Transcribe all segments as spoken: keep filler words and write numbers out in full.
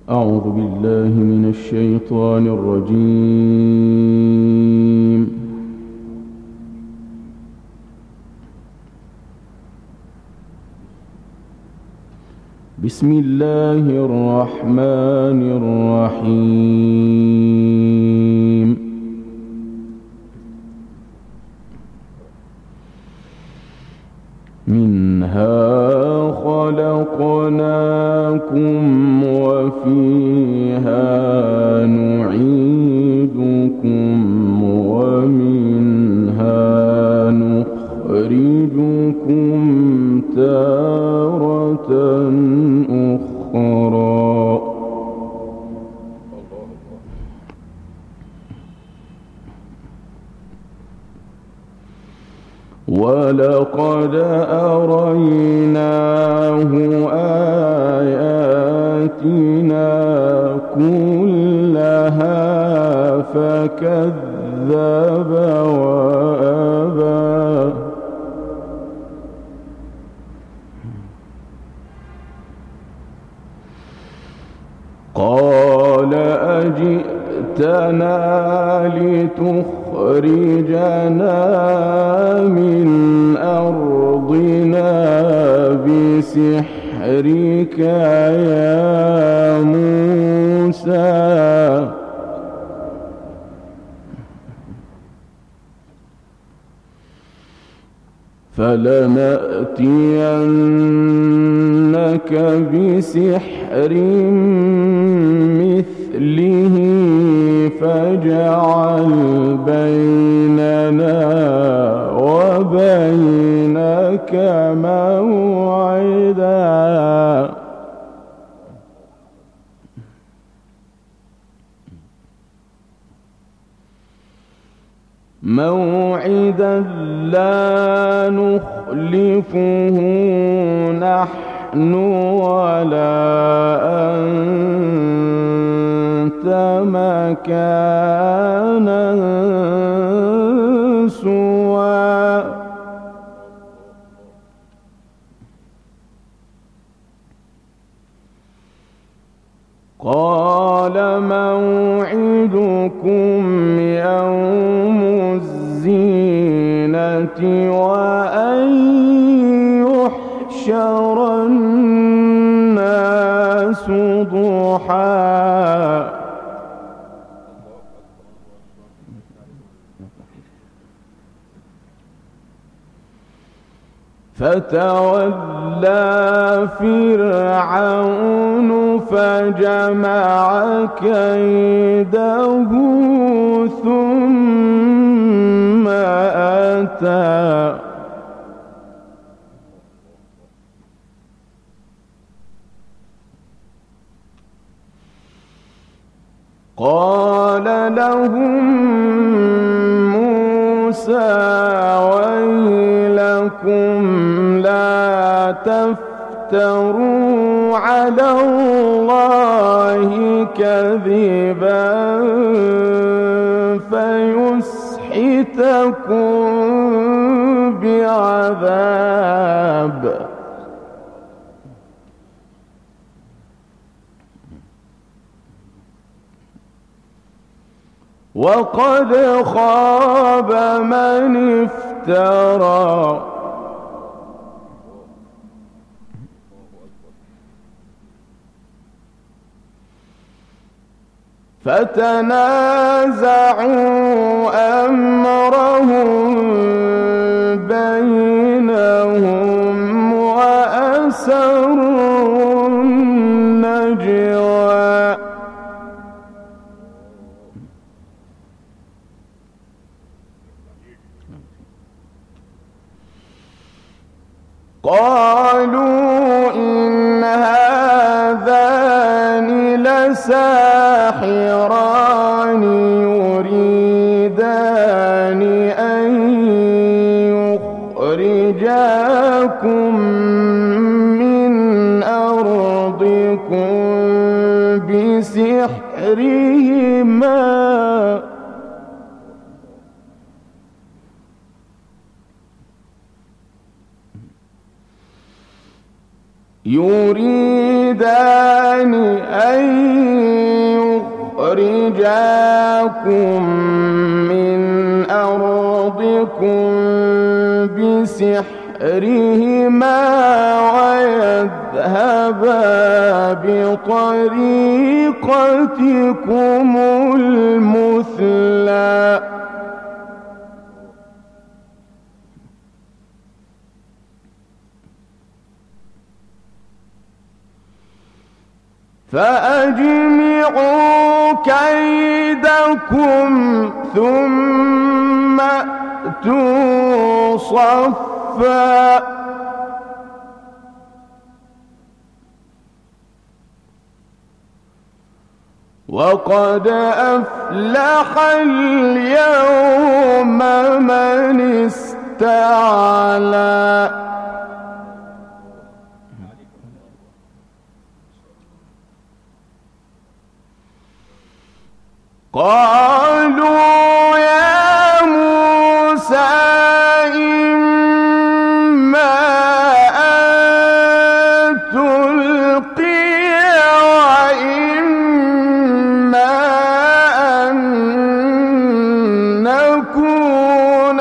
أعوذ بالله من الشيطان الرجيم. بسم الله الرحمن الرحيم. منها خلقناكم وفيها نعيدكم ومنها نخرجكم تارة أخرى. ولقد أريناه آياتنا كلها فكذب وأبى. قال أجئتنا لتخرجنا من أرضنا بسحرك يا موسى. فلنأتينك بسحر مثله فاجعل بيننا وبينك موعدا. موعدا لا نخلفه نحن ولا أنت مكانا سوى. قال موعدكم يوم الزينة وأن يحشر الناس ضحى. فتولى فرعون فجمع كيده ثم أتى. قال لهم موسى ويلكم لا تفتروا على الله كذبا فيسحتكم بعذاب. وقد خاب من افترى. فتنازعوا أمرهم بينهم وأسروا النجوى. قالوا إن هذان لساحران يريدان أن يخرجاكم من أرضكم بسحرهما. يريدان أن يخرجاكم من أرضكم بسحرهما ويذهبا بطريقتكم المثلى فأجمعوا كيدكم ثم أتوا صفا وقد أفلح اليوم من استعلى قالوا يا موسى إما أن تلقي وإما أن نكون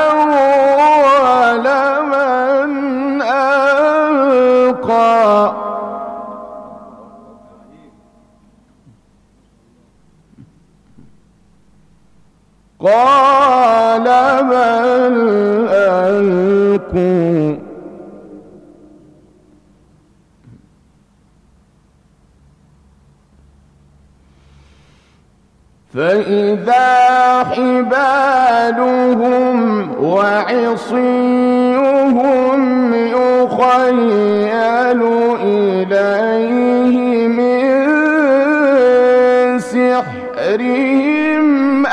أول من ألقى قال بل ألقوا فإذا حبالهم وعصيهم يخيل إليه من سحرهم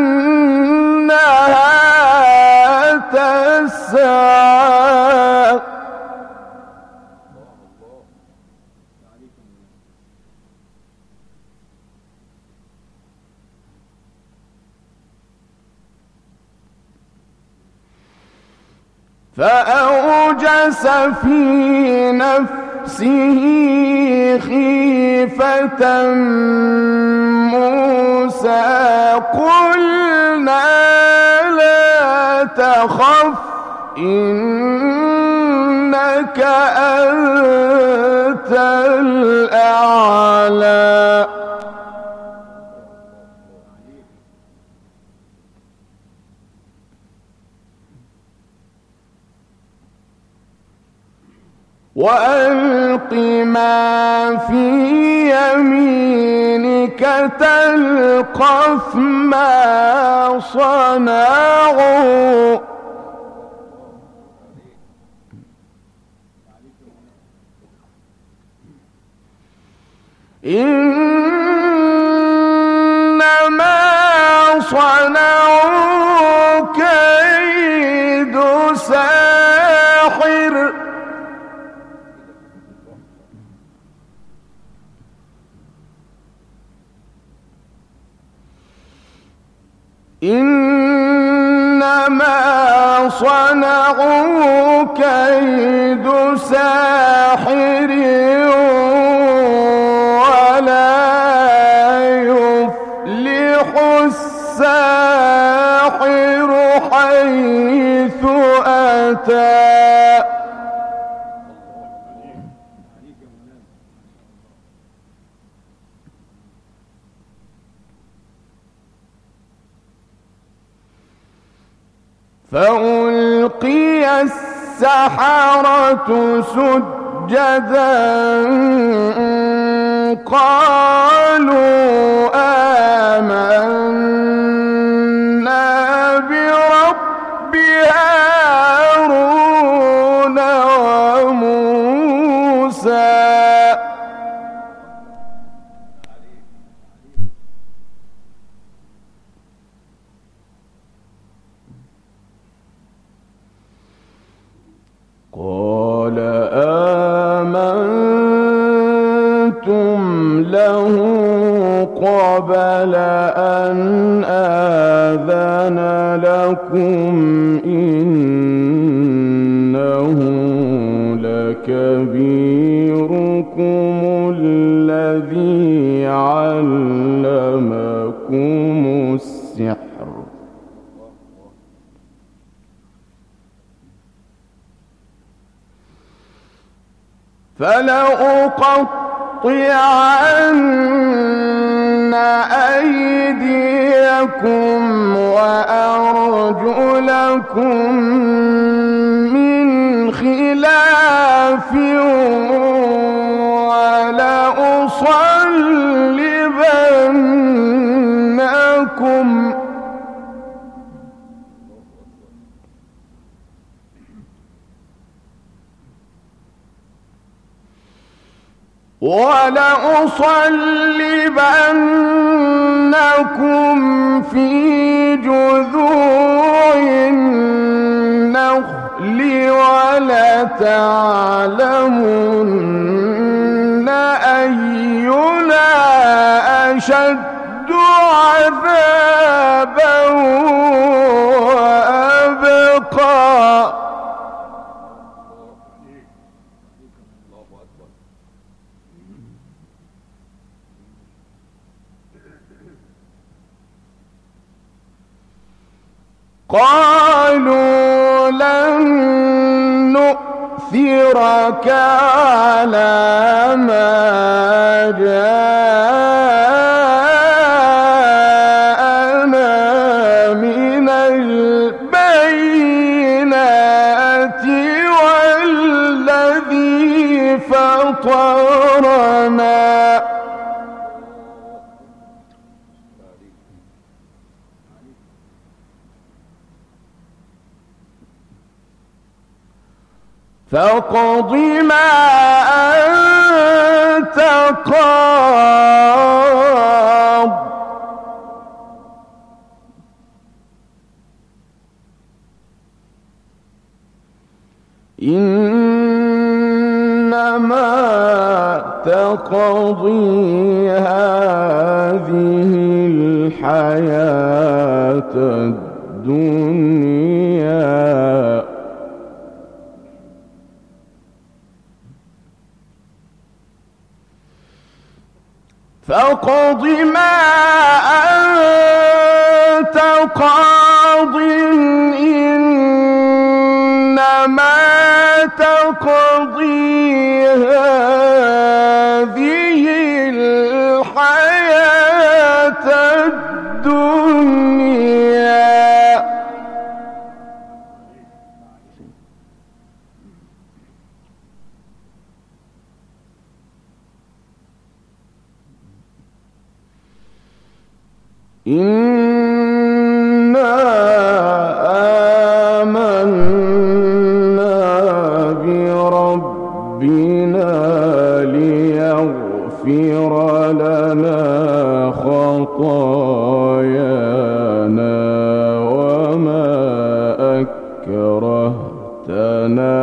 أنها تسعى فأوجس في نفسه خيفة موسى قلنا لا تخف إنك أنت الأعلى وألق ما في يمينك تلقف ما صنعوا إنما صنعوا كيد ساحر إنما صنعوا كيد ساحر ولا يفلح الساحر حيث أتى فألقي السحرة سجدا قالوا آمنا برب هارون وموسى قال آمنتم له قبل أن آذن لكم إنه لكبير الذي علمكم السحر فلأقطعن أيديكم وأرجلكم من خلاف ولأصلبنكم ولأصلبنكم في جذوع النخل ولتعلمن أينا أشد عذابا وأبقى. قالوا لن نؤثرك على ما جاءنا من البينات والذي فطرنا فاقض ما أنت قاض إنما تقضي هذه الحياة الدنيا فاقض ما أنت قاض إنما تقضي هذه الحياة الدنيا. إنا آمنا بربنا ليغفر لنا خطايانا وما أكرهتنا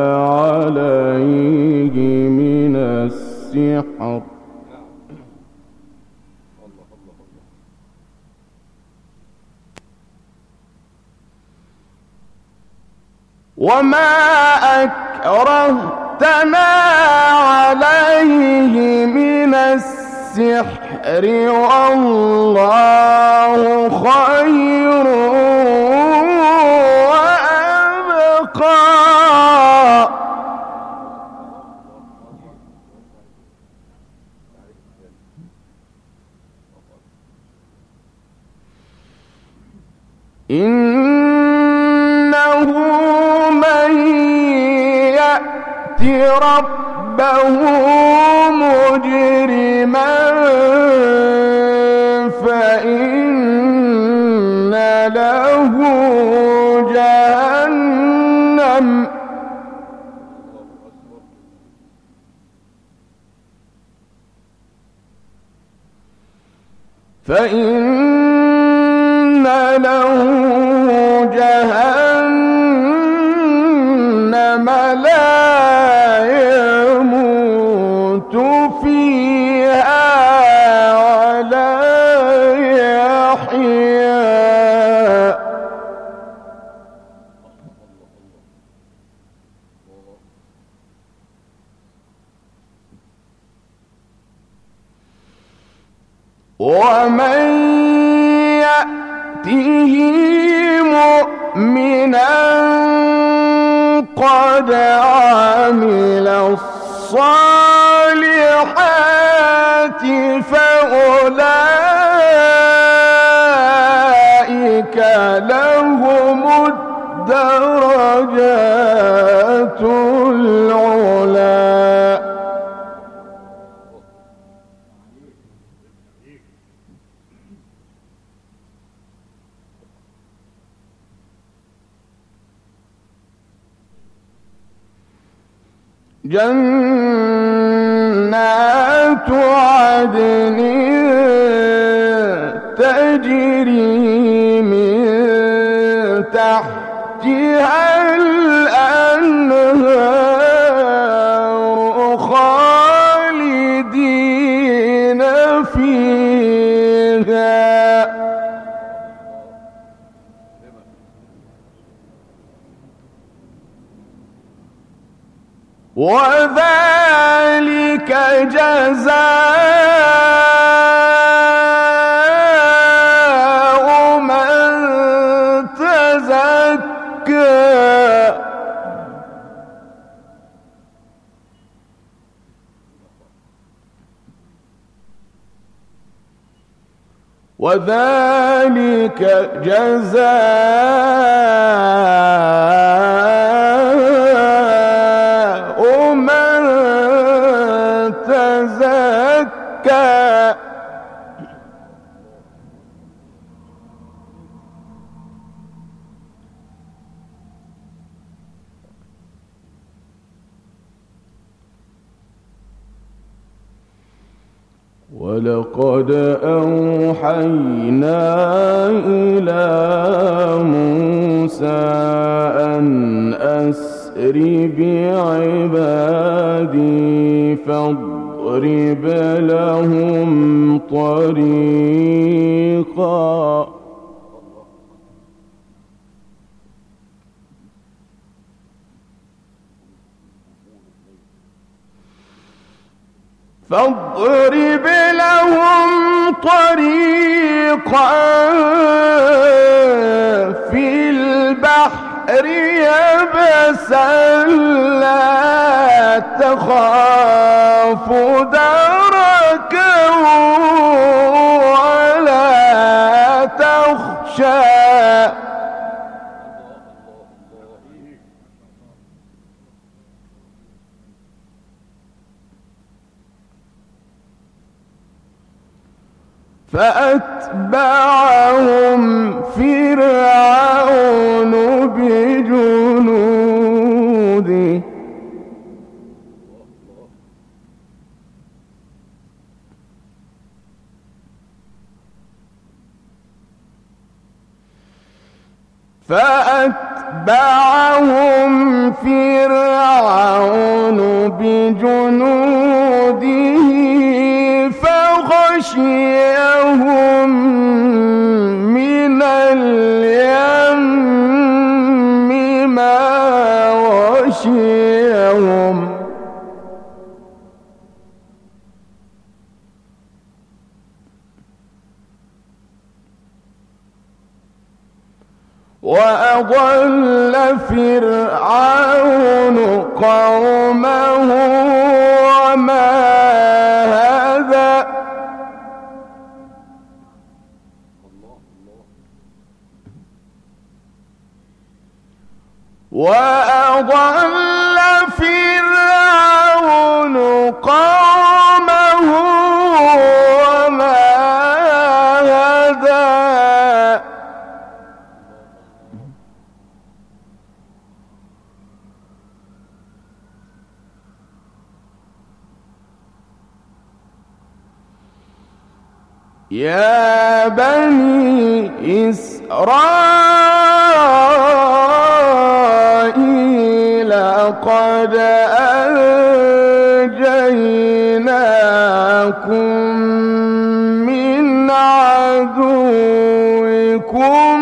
عليه من السحر وما أكرهتنا عليه من السحر والله خير وأبقى. إنه من يأت ربه مجرما فإن له جهنم فإن له جهنم لا يموت فيها ولا يحيا. ومن يأته مؤمنا قد عمل الصالحات فأولئك لهم الدرجات العلى. جنات عدن تجري من تحتها الأنهار خالدين فيها وذلك جزاء من تزكى وذلك جزاء من تزكى. ولقد أوحينا إلى موسى أن أسر بعبادي فاضرب لهم طريقا فاضرب لهم طريقا في البحر يبسا لا تخاف دركا ولا تخشى فأتبعهم فرعون بجنوده فأتبعهم فرعون بجنوده فغشيهم من اليم ما غشيهم وأضل فرعون قومه وما هدى وأضل فرعون قومه وما هدى يا بني إسرائيل قد أنجيناكم من عدوكم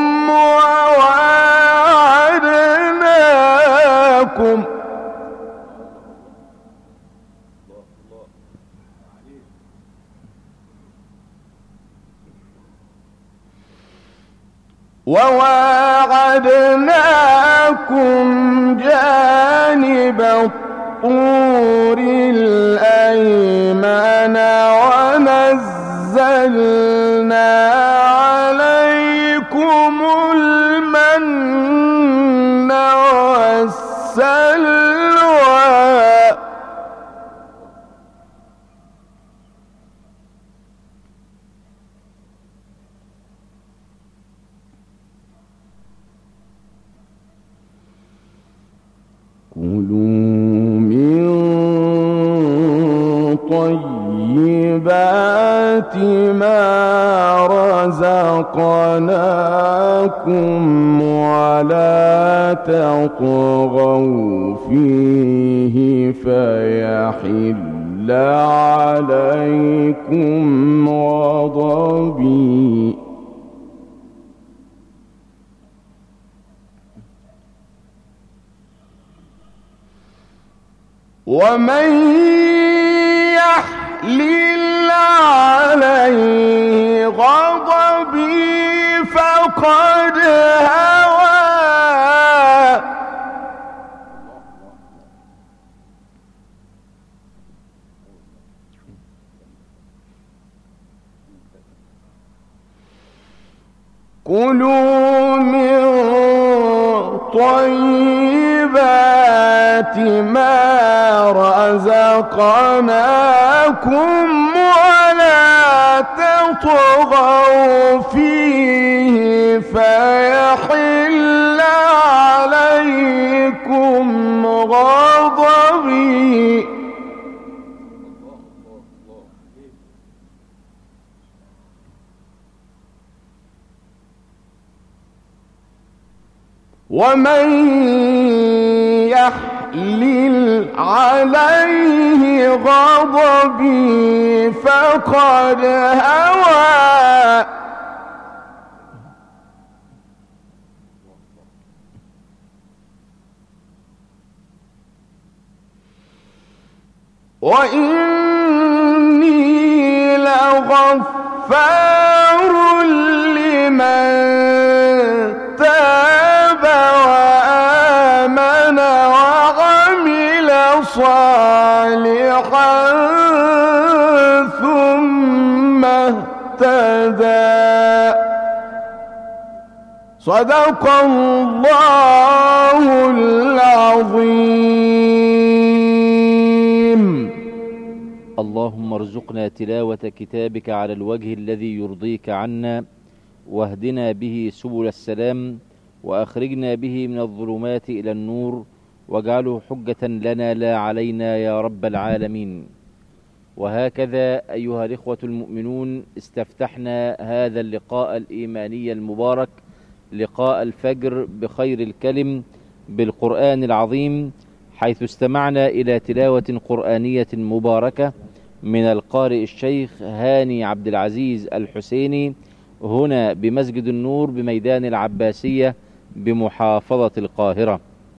وواعدناكم وواعدناكم جانب الطور الأيمن ونزلنا عليكم المن والسلوى كلوا من طيبات ما رزقناكم ولا تطغوا فيه فيحل عليكم غضبي ومن يحلل عليه غضبي فقد هوى كلوا من طيبات ما رزقناكم ولا تطغوا فيه فيحل عليكم غضبي ومن يحلل عليه غضبي فقد هوى وإني لغفار لمن تاب وآمن وعمل صالحا ثم اهتدى صدق الله العظيم. اللهم ارزقنا تلاوة كتابك على الوجه الذي يرضيك عنا، واهدنا به سبل السلام، وأخرجنا به من الظلمات إلى النور، واجعله حجة لنا لا علينا يا رب العالمين. وهكذا أيها الإخوة المؤمنون استفتحنا هذا اللقاء الإيماني المبارك، لقاء الفجر بخير الكلم بالقرآن العظيم، حيث استمعنا إلى تلاوة قرآنية مباركة من القارئ الشيخ هاني عبد العزيز الحسيني هنا بمسجد النور بميدان العباسية بمحافظة القاهرة.